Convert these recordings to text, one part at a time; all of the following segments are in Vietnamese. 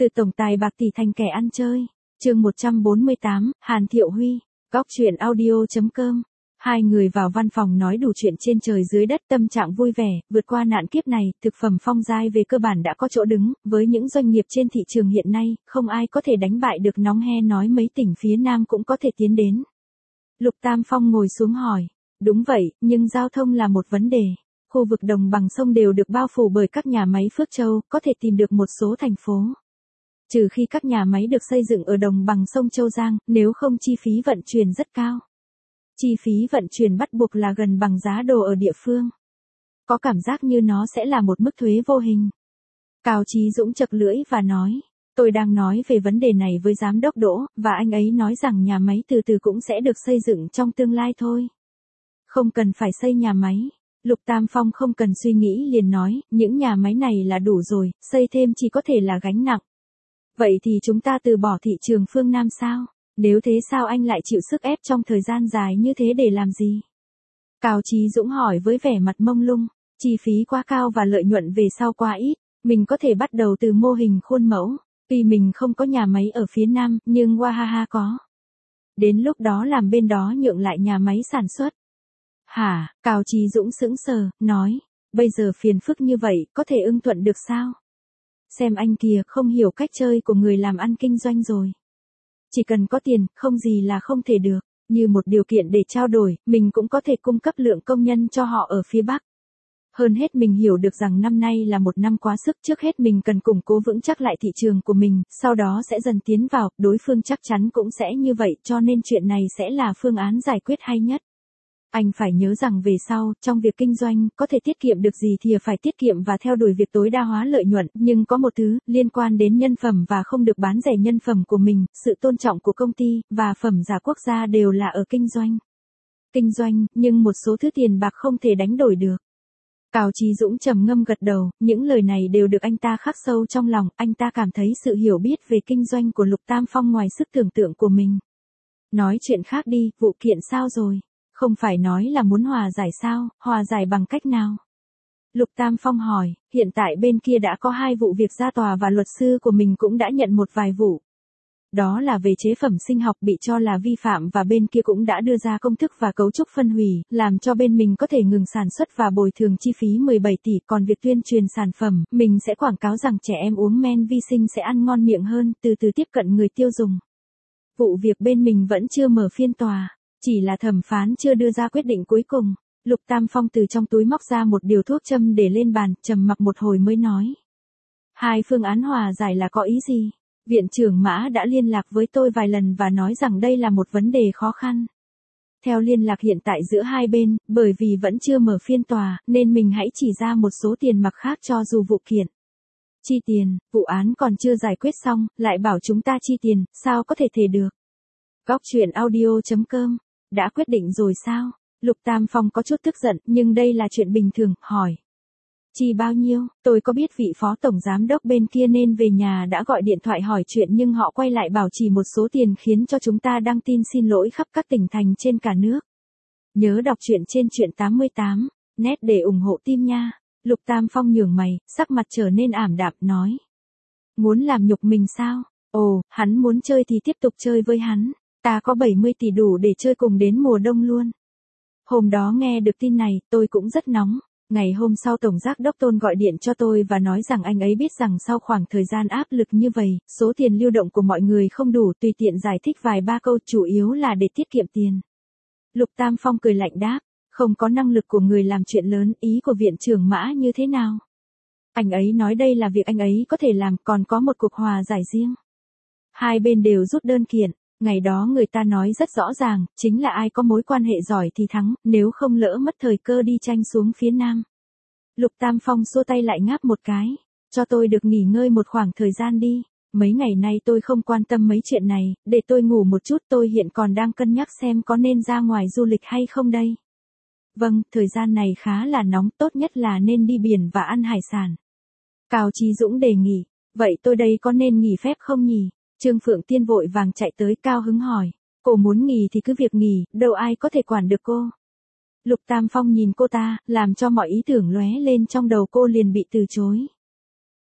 Từ tổng tài bạc tỷ thành kẻ ăn chơi. Chương 148, Hàn Thiệu Huy. Góc truyện audio.com. Hai người vào văn phòng nói đủ chuyện trên trời dưới đất, tâm trạng vui vẻ, vượt qua nạn kiếp này, thực phẩm Phong Giai về cơ bản đã có chỗ đứng, với những doanh nghiệp trên thị trường hiện nay, không ai có thể đánh bại được. Nóng he nói mấy tỉnh phía Nam cũng có thể tiến đến. Lục Tam Phong ngồi xuống hỏi, đúng vậy, nhưng giao thông là một vấn đề. Khu vực đồng bằng sông đều được bao phủ bởi các nhà máy Phước Châu, có thể tìm được một số thành phố. Trừ khi các nhà máy được xây dựng ở đồng bằng sông Châu Giang, nếu không chi phí vận chuyển rất cao. Chi phí vận chuyển bắt buộc là gần bằng giá đồ ở địa phương. Có cảm giác như nó sẽ là một mức thuế vô hình. Cao Chí Dũng chật lưỡi và nói, tôi đang nói về vấn đề này với giám đốc Đỗ, và anh ấy nói rằng nhà máy từ từ cũng sẽ được xây dựng trong tương lai thôi. Không cần phải xây nhà máy. Lục Tam Phong không cần suy nghĩ liền nói, những nhà máy này là đủ rồi, xây thêm chỉ có thể là gánh nặng. Vậy thì chúng ta từ bỏ thị trường phương Nam sao? Nếu thế sao anh lại chịu sức ép trong thời gian dài như thế để làm gì? Cao Chí Dũng hỏi với vẻ mặt mông lung, chi phí quá cao và lợi nhuận về sau quá ít, mình có thể bắt đầu từ mô hình khuôn mẫu, vì mình không có nhà máy ở phía Nam, nhưng Wahaha có. Đến lúc đó làm bên đó nhượng lại nhà máy sản xuất. Hả? Cao Chí Dũng sững sờ, nói, bây giờ phiền phức như vậy, có thể ưng thuận được sao? Xem anh kìa, không hiểu cách chơi của người làm ăn kinh doanh rồi. Chỉ cần có tiền, không gì là không thể được. Như một điều kiện để trao đổi, mình cũng có thể cung cấp lượng công nhân cho họ ở phía Bắc. Hơn hết mình hiểu được rằng năm nay là một năm quá sức, trước hết mình cần củng cố vững chắc lại thị trường của mình, sau đó sẽ dần tiến vào, đối phương chắc chắn cũng sẽ như vậy, cho nên chuyện này sẽ là phương án giải quyết hay nhất. Anh phải nhớ rằng về sau, trong việc kinh doanh, có thể tiết kiệm được gì thì phải tiết kiệm và theo đuổi việc tối đa hóa lợi nhuận, nhưng có một thứ, liên quan đến nhân phẩm và không được bán rẻ nhân phẩm của mình, sự tôn trọng của công ty, và phẩm giá quốc gia đều là ở kinh doanh. Kinh doanh, nhưng một số thứ tiền bạc không thể đánh đổi được. Cao Chí Dũng trầm ngâm gật đầu, những lời này đều được anh ta khắc sâu trong lòng, anh ta cảm thấy sự hiểu biết về kinh doanh của Lục Tam Phong ngoài sức tưởng tượng của mình. Nói chuyện khác đi, vụ kiện sao rồi? Không phải nói là muốn hòa giải sao, hòa giải bằng cách nào? Lục Tam Phong hỏi, hiện tại bên kia đã có 2 vụ việc ra tòa và luật sư của mình cũng đã nhận một vài vụ. Đó là về chế phẩm sinh học bị cho là vi phạm và bên kia cũng đã đưa ra công thức và cấu trúc phân hủy, làm cho bên mình có thể ngừng sản xuất và bồi thường chi phí 17 tỷ. Còn việc tuyên truyền sản phẩm, mình sẽ quảng cáo rằng trẻ em uống men vi sinh sẽ ăn ngon miệng hơn, từ từ tiếp cận người tiêu dùng. Vụ việc bên mình vẫn chưa mở phiên tòa. Chỉ là thẩm phán chưa đưa ra quyết định cuối cùng. Lục Tam Phong từ trong túi móc ra một điều thuốc châm để lên bàn, trầm mặc một hồi mới nói. 2 phương án hòa giải là có ý gì? Viện trưởng Mã đã liên lạc với tôi vài lần và nói rằng đây là một vấn đề khó khăn. Theo liên lạc hiện tại giữa hai bên, bởi vì vẫn chưa mở phiên tòa, nên mình hãy chỉ ra một số tiền mặt khác cho dù vụ kiện. Chi tiền, vụ án còn chưa giải quyết xong, lại bảo chúng ta chi tiền, sao có thể được? Góc truyện audio.com. Đã quyết định rồi sao? Lục Tam Phong có chút tức giận, nhưng đây là chuyện bình thường, hỏi. Chi bao nhiêu? Tôi có biết vị phó tổng giám đốc bên kia nên về nhà đã gọi điện thoại hỏi chuyện nhưng họ quay lại bảo chỉ một số tiền khiến cho chúng ta đăng tin xin lỗi khắp các tỉnh thành trên cả nước. Nhớ đọc truyện trên truyện 88, net để ủng hộ team nha. Lục Tam Phong nhướng mày, sắc mặt trở nên ảm đạm, nói. Muốn làm nhục mình sao? Ồ, hắn muốn chơi thì tiếp tục chơi với hắn. Ta có 70 tỷ đủ để chơi cùng đến mùa đông luôn. Hôm đó nghe được tin này, tôi cũng rất nóng. Ngày hôm sau Tổng Giám đốc Tôn gọi điện cho tôi và nói rằng anh ấy biết rằng sau khoảng thời gian áp lực như vậy, số tiền lưu động của mọi người không đủ, tùy tiện giải thích vài ba câu, chủ yếu là để tiết kiệm tiền. Lục Tam Phong cười lạnh đáp, không có năng lực của người làm chuyện lớn, ý của viện trưởng Mã như thế nào? Anh ấy nói đây là việc anh ấy có thể làm, còn có một cuộc hòa giải riêng. Hai bên đều rút đơn kiện. Ngày đó người ta nói rất rõ ràng, chính là ai có mối quan hệ giỏi thì thắng, nếu không lỡ mất thời cơ đi tranh xuống phía Nam. Lục Tam Phong xua tay lại ngáp một cái, cho tôi được nghỉ ngơi một khoảng thời gian đi, mấy ngày nay tôi không quan tâm mấy chuyện này, để tôi ngủ một chút, tôi hiện còn đang cân nhắc xem có nên ra ngoài du lịch hay không đây. Vâng, thời gian này khá là nóng, tốt nhất là nên đi biển và ăn hải sản. Cao Chí Dũng đề nghị, vậy tôi đây có nên nghỉ phép không nhỉ? Trương Phượng Tiên vội vàng chạy tới, cao hứng hỏi, cô muốn nghỉ thì cứ việc nghỉ, đâu ai có thể quản được cô. Lục Tam Phong nhìn cô ta, làm cho mọi ý tưởng lóe lên trong đầu cô liền bị từ chối.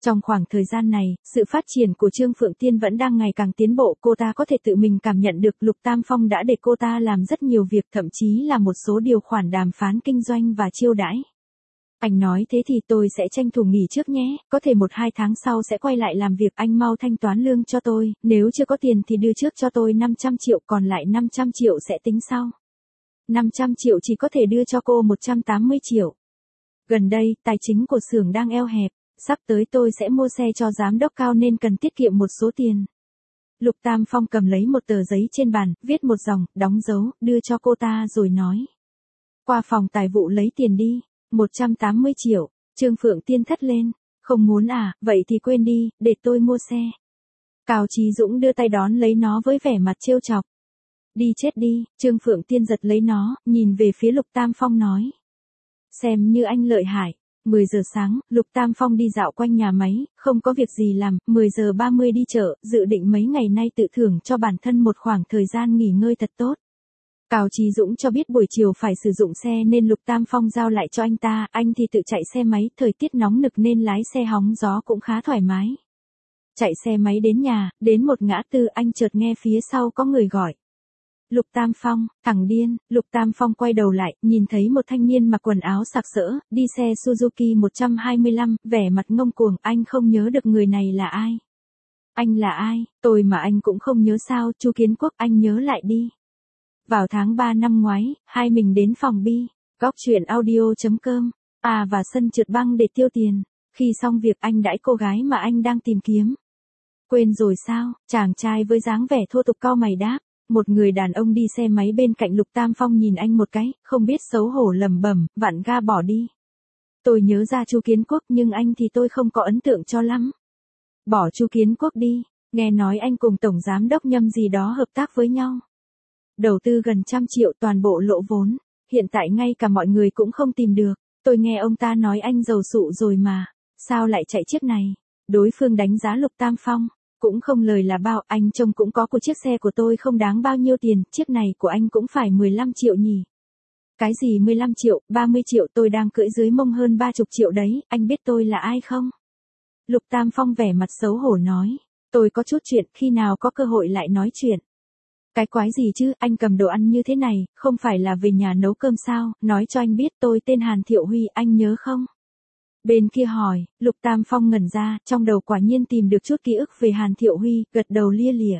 Trong khoảng thời gian này, sự phát triển của Trương Phượng Tiên vẫn đang ngày càng tiến bộ, cô ta có thể tự mình cảm nhận được Lục Tam Phong đã để cô ta làm rất nhiều việc, thậm chí là một số điều khoản đàm phán kinh doanh và chiêu đãi. Anh nói thế thì tôi sẽ tranh thủ nghỉ trước nhé, có thể 1-2 tháng sau sẽ quay lại làm việc, anh mau thanh toán lương cho tôi, nếu chưa có tiền thì đưa trước cho tôi 500 triệu, còn lại 500 triệu sẽ tính sau. 500 triệu chỉ có thể đưa cho cô 180 triệu. Gần đây, tài chính của xưởng đang eo hẹp, sắp tới tôi sẽ mua xe cho giám đốc Cao nên cần tiết kiệm một số tiền. Lục Tam Phong cầm lấy một tờ giấy trên bàn, viết một dòng, đóng dấu, đưa cho cô ta rồi nói. Qua phòng tài vụ lấy tiền đi, 180 triệu, Trương Phượng Tiên thét lên, không muốn à, vậy thì quên đi, để tôi mua xe. Cao Chí Dũng đưa tay đón lấy nó với vẻ mặt trêu chọc. Đi chết đi, Trương Phượng Tiên giật lấy nó, nhìn về phía Lục Tam Phong nói. Xem như anh lợi hại. 10 giờ sáng, Lục Tam Phong đi dạo quanh nhà máy, không có việc gì làm, 10 giờ 30 đi chợ, dự định mấy ngày nay tự thưởng cho bản thân một khoảng thời gian nghỉ ngơi thật tốt. Cao Chí Dũng cho biết buổi chiều phải sử dụng xe nên Lục Tam Phong giao lại cho anh ta, anh thì tự chạy xe máy, thời tiết nóng nực nên lái xe hóng gió cũng khá thoải mái. Chạy xe máy đến nhà, đến một ngã tư anh chợt nghe phía sau có người gọi. Lục Tam Phong, thằng điên, Lục Tam Phong quay đầu lại, nhìn thấy một thanh niên mặc quần áo sặc sỡ, đi xe Suzuki 125, vẻ mặt ngông cuồng, anh không nhớ được người này là ai. Anh là ai, tôi mà anh cũng không nhớ sao, Chu Kiến Quốc, anh nhớ lại đi. Vào tháng 3 năm ngoái, hai mình đến phòng Bi, góc truyện audio.com, và sân trượt băng để tiêu tiền. Khi xong việc anh đãi cô gái mà anh đang tìm kiếm. Quên rồi sao, chàng trai với dáng vẻ thô tục cau mày đáp. Một người đàn ông đi xe máy bên cạnh Lục Tam Phong nhìn anh một cái, không biết xấu hổ lẩm bẩm, vặn ga bỏ đi. Tôi nhớ ra Chu Kiến Quốc nhưng anh thì tôi không có ấn tượng cho lắm. Bỏ Chu Kiến Quốc đi, nghe nói anh cùng Tổng Giám đốc Nhâm gì đó hợp tác với nhau. Đầu tư gần 100 triệu toàn bộ lỗ vốn, hiện tại ngay cả mọi người cũng không tìm được. Tôi nghe ông ta nói anh giàu sụ rồi mà, sao lại chạy chiếc này? Đối phương đánh giá Lục Tam Phong. Cũng không lời là bao, anh trông cũng có của chiếc xe của tôi không đáng bao nhiêu tiền, chiếc này của anh cũng phải 15 triệu nhỉ. Cái gì 15 triệu, 30 triệu tôi đang cưỡi dưới mông hơn 30 triệu đấy, anh biết tôi là ai không? Lục Tam Phong vẻ mặt xấu hổ nói, tôi có chút chuyện, khi nào có cơ hội lại nói chuyện. Cái quái gì chứ, anh cầm đồ ăn như thế này, không phải là về nhà nấu cơm sao, nói cho anh biết tôi tên Hàn Thiệu Huy, anh nhớ không? Bên kia hỏi, Lục Tam Phong ngẩn ra, trong đầu quả nhiên tìm được chút ký ức về Hàn Thiệu Huy, gật đầu lia lịa.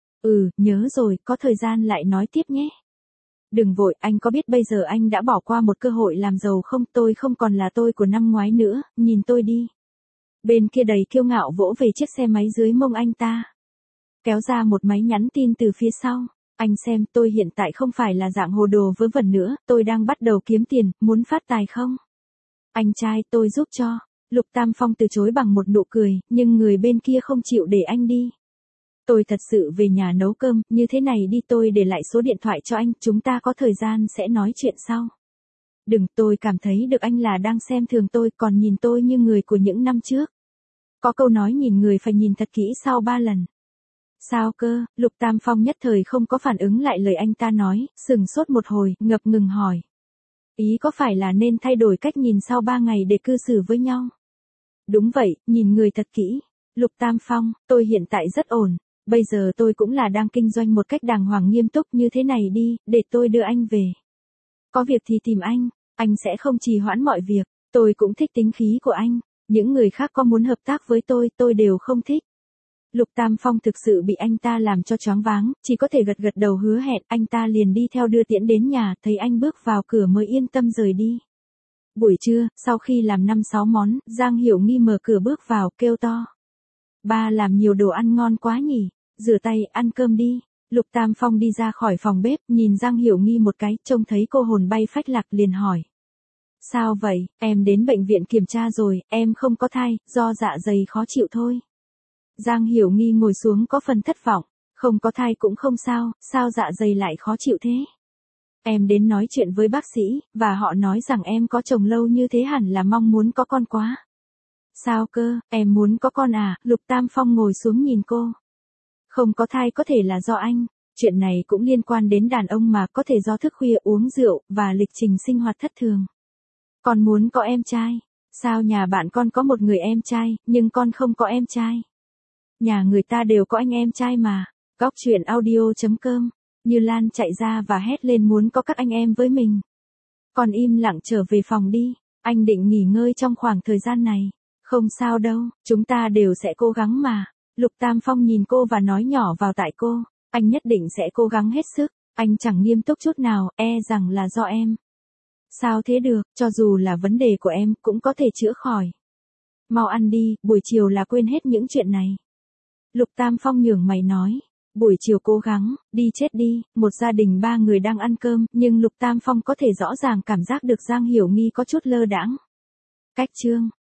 Nhớ rồi, có thời gian lại nói tiếp nhé. Đừng vội, anh có biết bây giờ anh đã bỏ qua một cơ hội làm giàu không, tôi không còn là tôi của năm ngoái nữa, nhìn tôi đi. Bên kia đầy kiêu ngạo vỗ về chiếc xe máy dưới mông anh ta. Kéo ra một máy nhắn tin từ phía sau. Anh xem, tôi hiện tại không phải là dạng hồ đồ vớ vẩn nữa, tôi đang bắt đầu kiếm tiền, muốn phát tài không? Anh trai, tôi giúp cho. Lục Tam Phong từ chối bằng một nụ cười, nhưng người bên kia không chịu để anh đi. Tôi thật sự về nhà nấu cơm, như thế này đi, tôi để lại số điện thoại cho anh, chúng ta có thời gian sẽ nói chuyện sau. Đừng, tôi cảm thấy được anh là đang xem thường tôi, còn nhìn tôi như người của những năm trước. Có câu nói nhìn người phải nhìn thật kỹ sau 3 lần. Sao cơ, Lục Tam Phong nhất thời không có phản ứng lại lời anh ta nói, sừng sốt một hồi, ngập ngừng hỏi. Ý có phải là nên thay đổi cách nhìn sau 3 ngày để cư xử với nhau? Đúng vậy, nhìn người thật kỹ. Lục Tam Phong, tôi hiện tại rất ổn. Bây giờ tôi cũng là đang kinh doanh một cách đàng hoàng nghiêm túc như thế này đi, để tôi đưa anh về. Có việc thì tìm anh sẽ không trì hoãn mọi việc. Tôi cũng thích tính khí của anh. Những người khác có muốn hợp tác với tôi đều không thích. Lục Tam Phong thực sự bị anh ta làm cho choáng váng, chỉ có thể gật gật đầu hứa hẹn, anh ta liền đi theo đưa tiễn đến nhà, thấy anh bước vào cửa mới yên tâm rời đi. Buổi trưa, sau khi làm 5-6 món, Giang Hiểu Nghi mở cửa bước vào, kêu to. Ba làm nhiều đồ ăn ngon quá nhỉ, rửa tay, ăn cơm đi. Lục Tam Phong đi ra khỏi phòng bếp, nhìn Giang Hiểu Nghi một cái, trông thấy cô hồn bay phách lạc liền hỏi. Sao vậy, em đến bệnh viện kiểm tra rồi, em không có thai, do dạ dày khó chịu thôi. Giang Hiểu Nghi ngồi xuống có phần thất vọng, không có thai cũng không sao, sao dạ dày lại khó chịu thế? Em đến nói chuyện với bác sĩ, và họ nói rằng em có chồng lâu như thế hẳn là mong muốn có con quá. Sao cơ, em muốn có con à? Lục Tam Phong ngồi xuống nhìn cô. Không có thai có thể là do anh, chuyện này cũng liên quan đến đàn ông mà, có thể do thức khuya uống rượu, và lịch trình sinh hoạt thất thường. Còn muốn có em trai, Sao nhà bạn con có một người em trai, nhưng con không có em trai? Nhà người ta đều có anh em trai mà. Góc chuyện audio.com. Như Lan chạy ra và hét lên muốn có các anh em với mình. Con im lặng trở về phòng đi. Anh định nghỉ ngơi trong khoảng thời gian này. Không sao đâu, chúng ta đều sẽ cố gắng mà. Lục Tam Phong nhìn cô và nói nhỏ vào tai cô. Anh nhất định sẽ cố gắng hết sức. Anh chẳng nghiêm túc chút nào, rằng là do em. Sao thế được, cho dù là vấn đề của em cũng có thể chữa khỏi. Mau ăn đi, buổi chiều là quên hết những chuyện này. Lục Tam Phong nhướng mày nói. Buổi chiều cố gắng, đi chết đi, một gia đình 3 người đang ăn cơm, nhưng Lục Tam Phong có thể rõ ràng cảm giác được Giang Hiểu Nghi có chút lơ đãng. Cách chương